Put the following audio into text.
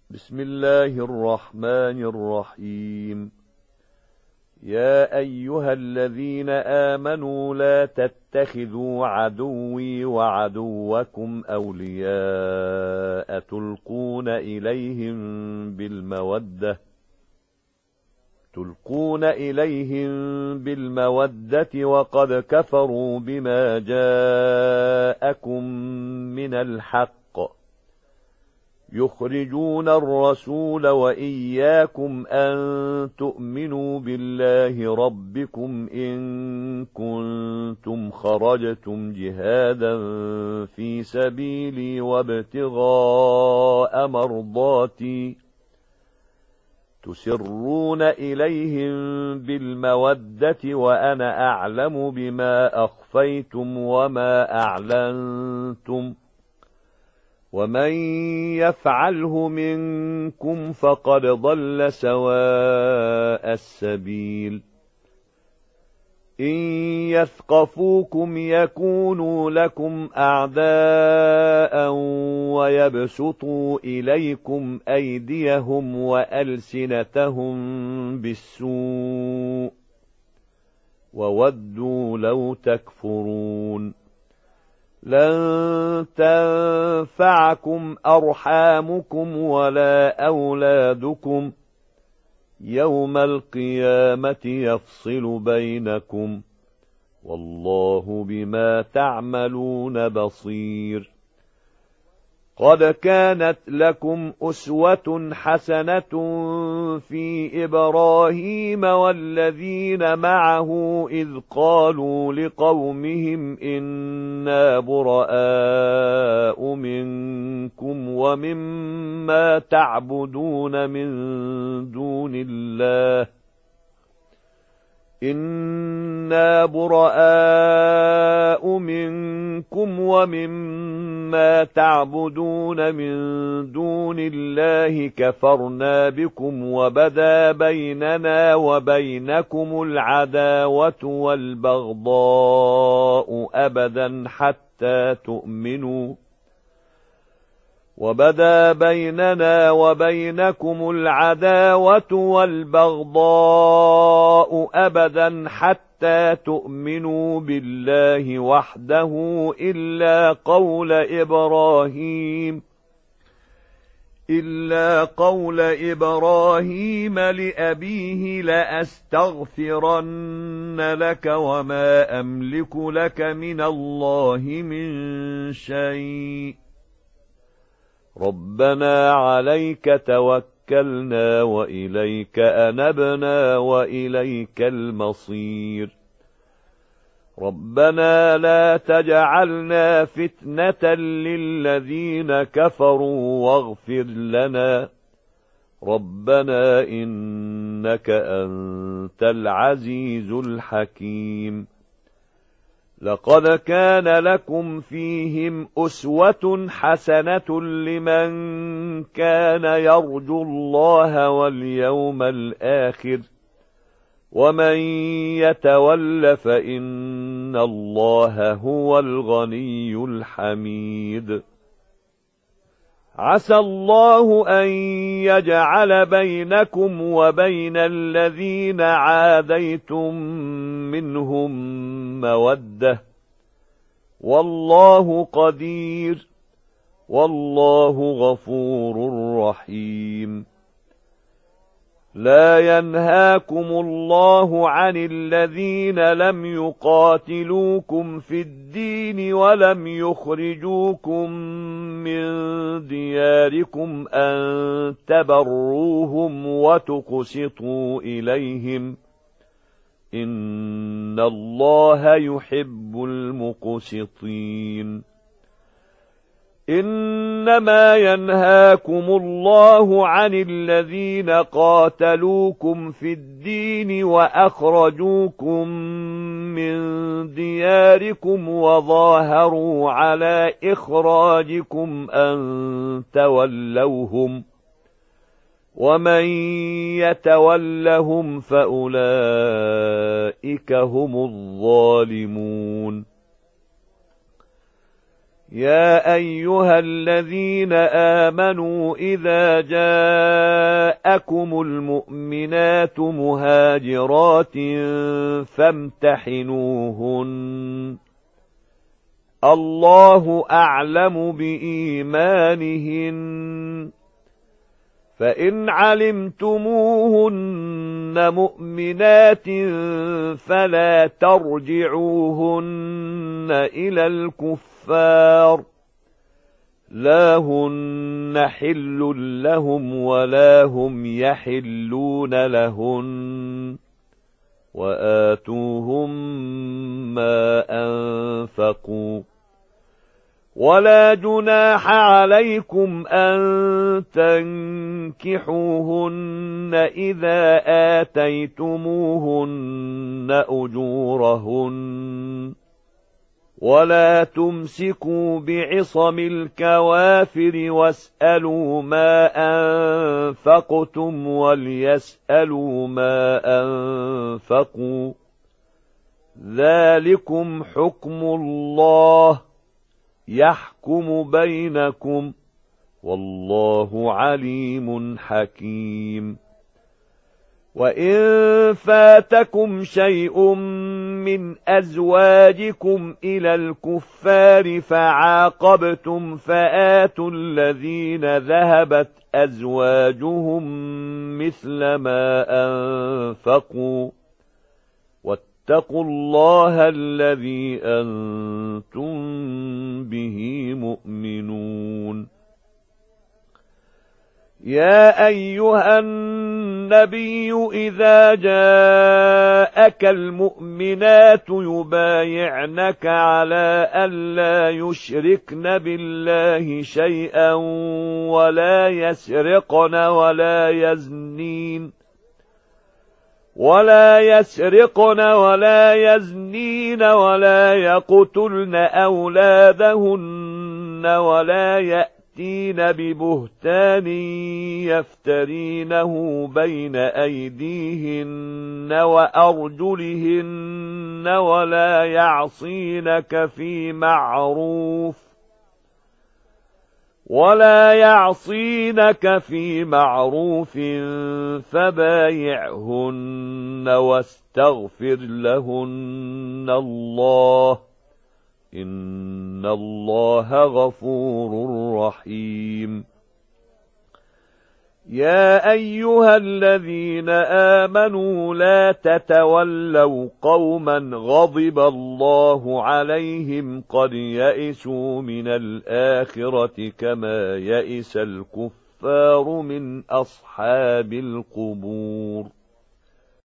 بسم الله الرحمن الرحيم. يا أيها الذين آمنوا لا تتخذوا عدوي وعدوكم أولياء تلقون إليهم بالمودة وقد كفروا بما جاءكم من الحق يخرجون الرسول وإياكم أن تؤمنوا بالله ربكم إن كنتم خرجتم جهادا في سبيلي وابتغاء مرضاتي تسرون إليهم بالمودة وأنا أعلم بما أخفيتم وما أعلنتم ومن يفعله منكم فقد ضل سواء السبيل. إن يثقفوكم يكونوا لكم أعداء ويبسطوا إليكم أيديهم وألسنتهم بالسوء وودوا لو تكفرون. لن تنفعكم أرحامكم ولا أولادكم يوم القيامة يفصل بينكم والله بما تعملون بصير. قد كانت لكم أسوة حسنة في إبراهيم والذين معه إذ قالوا لقومهم إنا براء منكم ومما تعبدون من دون الله إنا براء منكم ومما تعبدون من دون الله كفرنا بكم وبدا بيننا وبينكم العداوة والبغضاء أبدا حتى تؤمنوا وبدا بيننا وبينكم العداوة والبغضاء أبدا حتى تؤمنوا بالله وحده إلا قول إبراهيم لأبيه لأستغفرن لك وما أملك لك من الله من شيء ربنا عليك توكلنا وإليك أنبنا وإليك المصير. ربنا لا تجعلنا فتنة للذين كفروا واغفر لنا ربنا إنك أنت العزيز الحكيم. لقد كان لكم فيهم أسوة حسنة لمن كان يرجو الله واليوم الآخر ومن يتول فإن الله هو الغني الحميد. عسى الله أن يجعل بينكم وبين الذين عاديتم منهم مودة والله قدير والله غفور رحيم. لا ينهاكم الله عن الذين لم يقاتلوكم في الدين ولم يخرجوكم من دياركم أن تبروهم وتقسطوا إليهم إن الله يحب المقسطين. إنما ينهاكم الله عن الذين قاتلوكم في الدين وأخرجوكم من دياركم وظاهروا على إخراجكم أن تولوهم ومن يتولهم فأولئك هم الظالمون. يا أيها الذين آمنوا إذا جاءكم المؤمنات مهاجرات فامتحنوهن الله أعلم بإيمانهن فإن علمتموهن مؤمنات فلا ترجعوهن إلى الكفار لا هن حل لهم ولا هم يحلون لهن وآتوهم ما أنفقوا ولا جناح عليكم أن تنكحوهن إذا آتيتموهن أجورهن ولا تمسكوا بعصم الكوافر واسألوا ما أنفقتم وليسألوا ما أنفقوا ذلكم حكم الله يحكم بينكم والله عليم حكيم وإن فاتكم شيء من أزواجكم إلى الكفار فعاقبتم فآتوا الذين ذهبت أزواجهم مثل ما أنفقوا واتقوا الله الذي أنتم به مؤمنون يا أيها النبي إذا جاءك المؤمنات يبايعنك على ألا يشركن بالله شيئا ولا يسرقن ولا يزنين ولا يقتلن أولادهن ولا يأتين ببهتان يفترينه بين أيديهن وأرجلهن ولا يعصينك في معروف فبايعهن واستغفر لهن الله إن الله غفور رحيم يا أيها الذين آمنوا لا تتولوا قوما غضب الله عليهم قد يئسوا من الآخرة كما يئس الكفار من أصحاب القبور